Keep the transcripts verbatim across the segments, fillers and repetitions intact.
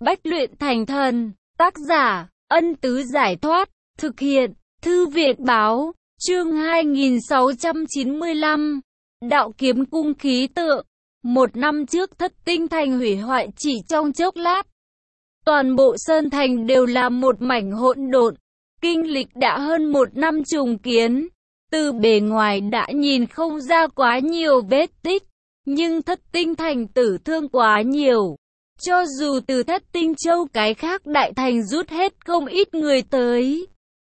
Bách luyện thành thần, tác giả, Ân Tứ Giải Thoát, thực hiện, Thư Viện Báo, chương hai nghìn sáu trăm chín mươi lăm, Đạo Kiếm Cung khí tượng. Một năm trước Thất Tinh Thành hủy hoại chỉ trong chốc lát. Toàn bộ Sơn Thành đều là một mảnh hỗn độn. Kinh lịch đã hơn một năm trùng kiến. Từ bề ngoài đã nhìn không ra quá nhiều vết tích. Nhưng Thất Tinh Thành tử thương quá nhiều. Cho dù từ Thất Tinh Châu cái khác đại thành rút hết không ít người tới.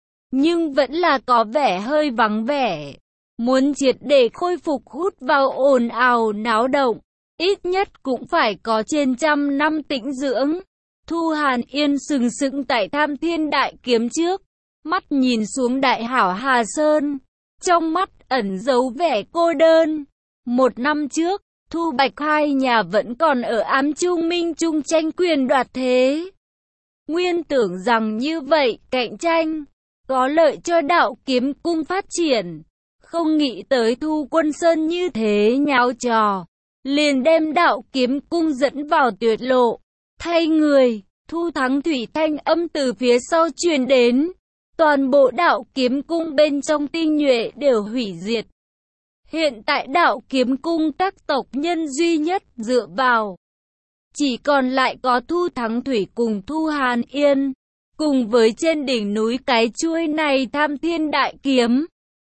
Nhưng vẫn là có vẻ hơi vắng vẻ. Muốn triệt để khôi phục hút vào ồn ào náo động. Ít nhất cũng phải có trên trăm năm tĩnh dưỡng. Thu Hàn Yên sừng sững tại Tham Thiên Đại Kiếm trước. Mắt nhìn xuống Đại Hảo Hà Sơn. Trong mắt ẩn giấu vẻ cô đơn. Một năm trước, Thu Bạch hai nhà vẫn còn ở ám trung minh chung tranh quyền đoạt thế. Nguyên tưởng rằng như vậy, cạnh tranh, có lợi cho Đạo Kiếm Cung phát triển. Không nghĩ tới Thu Quân Sơn như thế nháo trò. Liền đem Đạo Kiếm Cung dẫn vào tuyệt lộ. Thay người, Thu Thắng Thủy thanh âm từ phía sau truyền đến. Toàn bộ Đạo Kiếm Cung bên trong tinh nhuệ đều hủy diệt. Hiện tại Đạo Kiếm Cung các tộc nhân duy nhất dựa vào. Chỉ còn lại có Thu Thắng Thủy cùng Thu Hàn Yên. Cùng với trên đỉnh núi cái chuôi này Tham Thiên Đại Kiếm.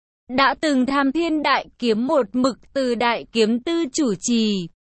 Đã từng Tham Thiên Đại Kiếm một mực từ Đại Kiếm Tư chủ trì.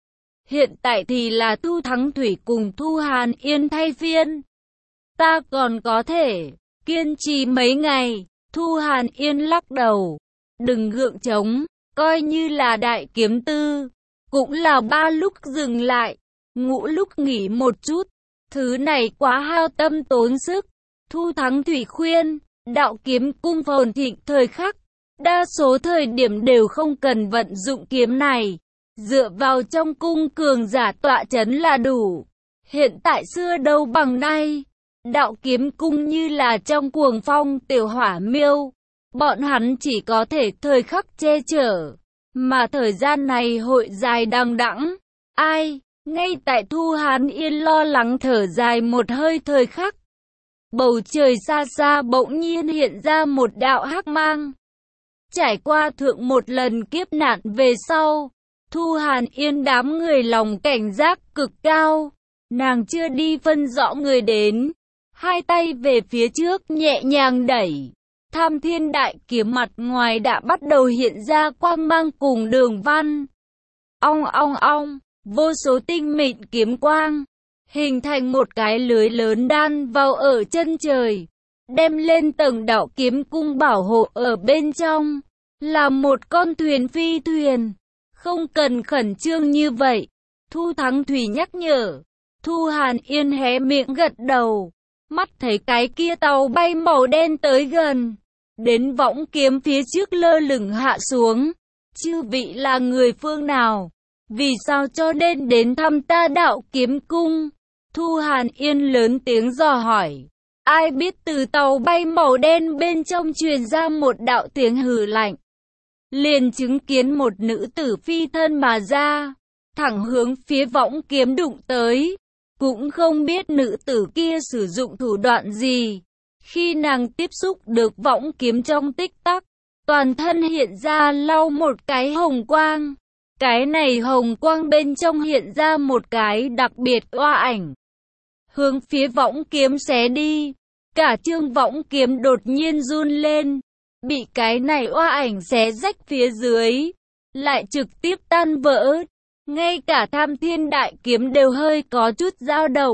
Hiện tại thì là Thu Thắng Thủy cùng Thu Hàn Yên thay phiên. Ta còn có thể kiên trì mấy ngày. Thu Hàn Yên lắc đầu. Đừng gượng chống. Coi như là Đại Kiếm Tư. Cũng là ba lúc dừng lại. Ngũ lúc nghỉ một chút. Thứ này quá hao tâm tốn sức. Thu Thắng Thủy khuyên. Đạo Kiếm Cung phồn thịnh thời khắc. Đa số thời điểm đều không cần vận dụng kiếm này. Dựa vào trong cung cường giả tọa chấn là đủ. Hiện tại xưa đâu bằng nay. Đạo Kiếm Cung như là trong cuồng phong tiểu hỏa miêu. Bọn hắn chỉ có thể thời khắc che chở. Mà thời gian này hội dài đằng đẵng. Ai? Ngay tại Thu Hàn Yên lo lắng thở dài một hơi thời khắc. Bầu trời xa xa bỗng nhiên hiện ra một đạo hắc mang. Trải qua thượng một lần kiếp nạn về sau, Thu Hàn Yên đám người lòng cảnh giác cực cao. Nàng chưa đi phân rõ người đến. Hai tay về phía trước nhẹ nhàng đẩy. Tham Thiên Đại Kiếm mặt ngoài đã bắt đầu hiện ra quang mang cùng đường văn. Ong ong ong, vô số tinh mịn kiếm quang. Hình thành một cái lưới lớn đan vào ở chân trời. Đem lên tầng Đạo Kiếm Cung bảo hộ ở bên trong. Là một con thuyền phi thuyền. Không cần khẩn trương như vậy. Thu Thắng Thủy nhắc nhở. Thu Hàn Yên hé miệng gật đầu. Mắt thấy cái kia tàu bay màu đen tới gần. Đến võng kiếm phía trước lơ lửng hạ xuống. Chư vị là người phương nào? Vì sao cho nên đến thăm ta Đạo Kiếm Cung? Thu Hàn Yên lớn tiếng dò hỏi. Ai biết từ tàu bay màu đen bên trong truyền ra một đạo tiếng hừ lạnh. Liền chứng kiến một nữ tử phi thân mà ra. Thẳng hướng phía võng kiếm đụng tới. Cũng không biết nữ tử kia sử dụng thủ đoạn gì. Khi nàng tiếp xúc được võng kiếm trong tích tắc, toàn thân hiện ra lau một cái hồng quang. Cái này hồng quang bên trong hiện ra một cái đặc biệt oa ảnh. Hướng phía võng kiếm xé đi. Cả chương võng kiếm đột nhiên run lên. Bị cái này oa ảnh xé rách phía dưới. Lại trực tiếp tan vỡ. Ngay cả Tham Thiên Đại Kiếm đều hơi có chút dao động.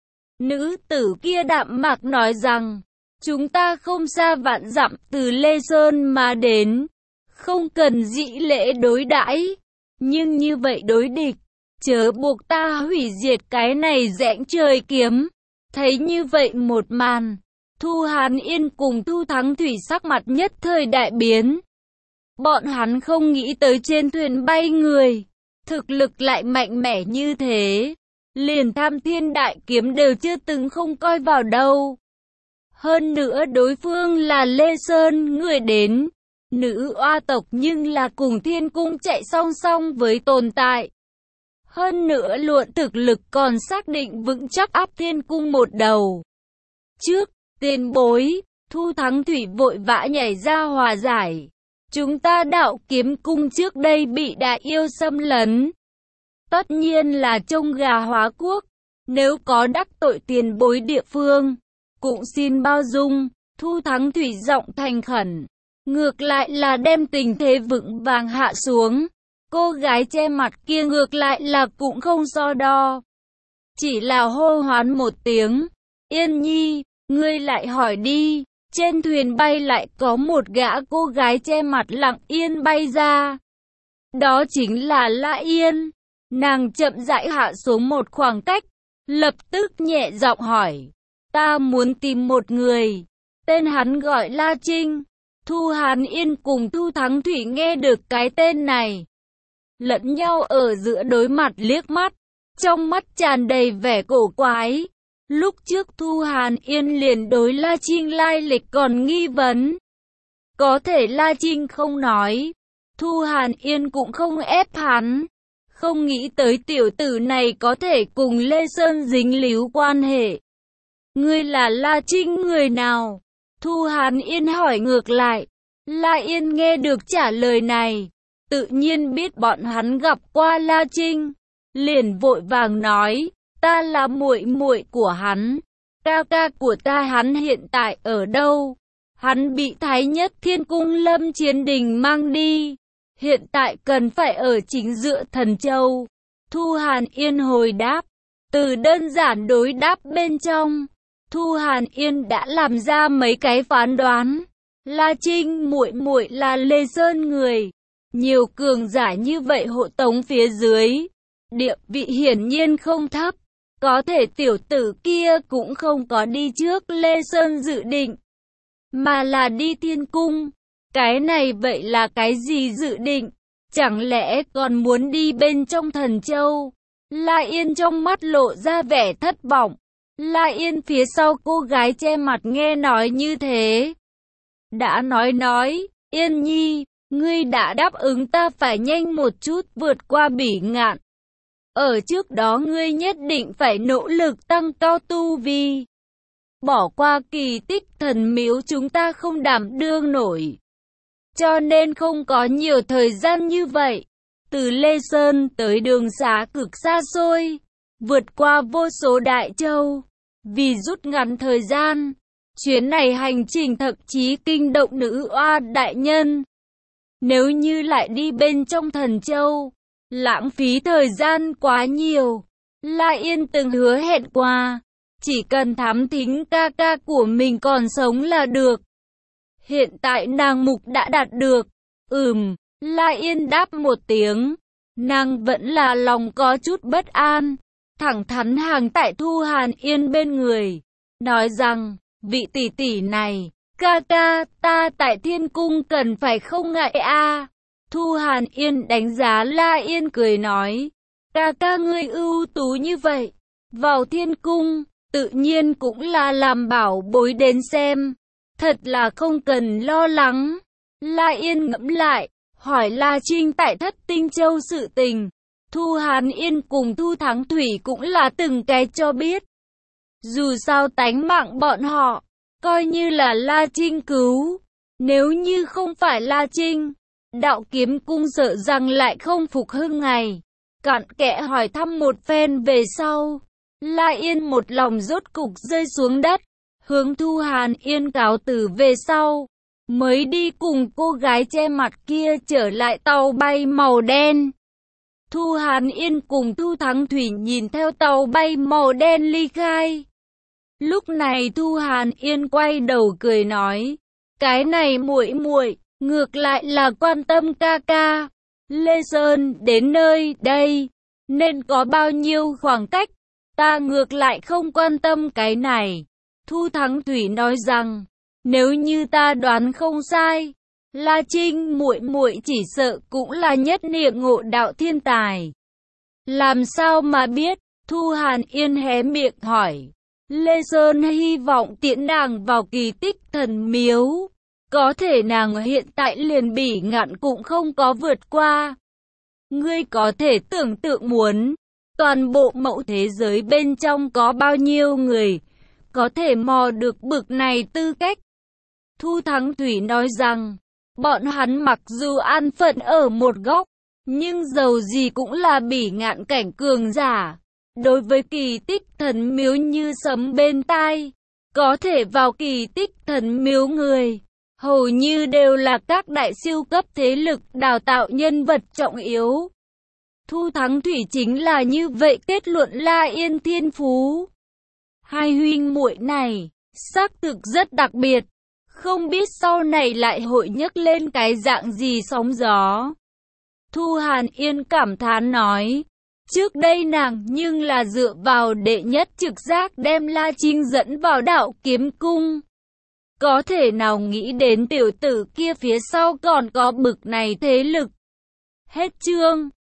Nữ tử kia đạm mạc nói rằng. Chúng ta không xa vạn dặm từ Lê Sơn mà đến. Không cần dị lễ đối đãi. Nhưng như vậy đối địch. Chớ buộc ta hủy diệt cái này rãnh trời kiếm. Thấy như vậy một màn. Thu Hàn Yên cùng Thu Thắng Thủy sắc mặt nhất thời đại biến. Bọn hắn không nghĩ tới trên thuyền bay người. Thực lực lại mạnh mẽ như thế. Liền Tham Thiên Đại Kiếm đều chưa từng không coi vào đâu. Hơn nữa đối phương là Lê Sơn người đến. Nữ oa tộc nhưng là cùng Thiên Cung chạy song song với tồn tại. Hơn nữa luận thực lực còn xác định vững chắc áp thiên cung một đầu. Trước, tiền bối, Thu Thắng Thủy vội vã nhảy ra hòa giải. Chúng ta đạo kiếm cung trước đây bị đại yêu xâm lấn. Tất nhiên là trông gà hóa quốc. Nếu có đắc tội tiền bối địa phương, cũng xin bao dung. Thu Thắng Thủy giọng thành khẩn. Ngược lại là đem tình thế vững vàng hạ xuống. Cô gái che mặt kia ngược lại là cũng không so đo. Chỉ là hô hoán một tiếng. Yên Nhi, ngươi lại hỏi đi. Trên thuyền bay lại có một gã cô gái che mặt lặng yên bay ra. Đó chính là La Yên. Nàng chậm rãi hạ xuống một khoảng cách. Lập tức nhẹ giọng hỏi. Ta muốn tìm một người. Tên hắn gọi La Trinh. Thu Hàn Yên cùng Thu Thắng Thủy nghe được cái tên này. Lẫn nhau ở giữa đối mặt liếc mắt. Trong mắt tràn đầy vẻ cổ quái. Lúc trước Thu Hàn Yên liền đối La Trinh lai lịch còn nghi vấn. Có thể La Trinh không nói. Thu Hàn Yên cũng không ép hắn. Không nghĩ tới tiểu tử này có thể cùng Lê Sơn dính líu quan hệ. Ngươi là La Trinh người nào? Thu Hàn Yên hỏi ngược lại. La Yên nghe được trả lời này. Tự nhiên biết bọn hắn gặp qua La Trinh. Liền vội vàng nói. Ta là muội muội của hắn. Ca ca của ta hắn hiện tại ở đâu? Hắn bị Thái Nhất Thiên Cung Lâm Chiến Đình mang đi. Hiện tại cần phải ở chính giữa Thần Châu. Thu Hàn Yên hồi đáp. Từ đơn giản đối đáp bên trong, Thu Hàn Yên đã làm ra mấy cái phán đoán. La Trinh muội muội là Lê Sơn người. Nhiều cường giả như vậy hộ tống phía dưới. Địa vị hiển nhiên không thấp. Có thể tiểu tử kia cũng không có đi trước Lê Sơn dự định, mà là đi Thiên Cung. Cái này vậy là cái gì dự định? Chẳng lẽ còn muốn đi bên trong Thần Châu? La Yên trong mắt lộ ra vẻ thất vọng. La Yên phía sau cô gái che mặt nghe nói như thế. Đã nói nói, Yên Nhi, ngươi đã đáp ứng ta phải nhanh một chút vượt qua bỉ ngạn. Ở trước đó ngươi nhất định phải nỗ lực tăng cao tu vi. Bỏ qua kỳ tích thần miếu chúng ta không đảm đương nổi. Cho nên không có nhiều thời gian như vậy. Từ Lê Sơn tới đường xá cực xa xôi, vượt qua vô số đại châu. Vì rút ngắn thời gian, chuyến này hành trình thậm chí kinh động nữ oa đại nhân. Nếu như lại đi bên trong Thần Châu, lãng phí thời gian quá nhiều. La Yên từng hứa hẹn qua, chỉ cần thám thính ca ca của mình còn sống là được. Hiện tại nàng mục đã đạt được. Ừm, La Yên đáp một tiếng. Nàng vẫn là lòng có chút bất an. Thẳng thắn hàng tại Thu Hàn Yên bên người. Nói rằng, vị tỷ tỷ này, ca ca, ta tại Thiên Cung cần phải không ngại a. Thu Hàn Yên đánh giá La Yên cười nói. Ca ca ngươi ưu tú như vậy. Vào Thiên Cung, tự nhiên cũng là làm bảo bối đến xem. Thật là không cần lo lắng. La Yên ngẫm lại, hỏi La Trinh tại Thất Tinh Châu sự tình. Thu Hàn Yên cùng Thu Thắng Thủy cũng là từng cái cho biết. Dù sao tánh mạng bọn họ, coi như là La Trinh cứu. Nếu như không phải La Trinh, đạo kiếm cung sợ rằng lại không phục hưng ngày. Cặn kẽ hỏi thăm một phen về sau, La Yên một lòng rốt cục rơi xuống đất. Hướng Thu Hàn Yên cáo từ về sau, mới đi cùng cô gái che mặt kia trở lại tàu bay màu đen. Thu Hàn Yên cùng Thu Thắng Thủy nhìn theo tàu bay màu đen ly khai. Lúc này Thu Hàn Yên quay đầu cười nói, cái này muội muội ngược lại là quan tâm ca ca. Lê Sơn đến nơi đây, nên có bao nhiêu khoảng cách, ta ngược lại không quan tâm cái này. Thu Thắng Thủy nói rằng, nếu như ta đoán không sai, La Trinh muội muội chỉ sợ cũng là nhất niệm ngộ đạo thiên tài. Làm sao mà biết? Thu Hàn Yên hé miệng hỏi. Lê Sơn hy vọng tiễn nàng vào kỳ tích thần miếu. Có thể nàng hiện tại liền bỉ ngạn cũng không có vượt qua. Ngươi có thể tưởng tượng muốn Toàn bộ mậu thế giới bên trong có bao nhiêu người có thể mò được bực này tư cách? Thu Thắng Thủy nói rằng, bọn hắn mặc dù an phận ở một góc, nhưng dầu gì cũng là bỉ ngạn cảnh cường giả. Đối với kỳ tích thần miếu như sấm bên tai, có thể vào kỳ tích thần miếu người, hầu như đều là các đại siêu cấp thế lực đào tạo nhân vật trọng yếu. Thu Thắng Thủy chính là như vậy kết luận La Yên thiên phú. Hai huynh muội này, xác thực rất đặc biệt, không biết sau này lại hội nhấc lên cái dạng gì sóng gió. Thu Hàn Yên cảm thán nói, trước đây nàng nhưng là dựa vào đệ nhất trực giác đem La Trinh dẫn vào đạo kiếm cung. Có thể nào nghĩ đến tiểu tử kia phía sau còn có bực này thế lực. Hết chương.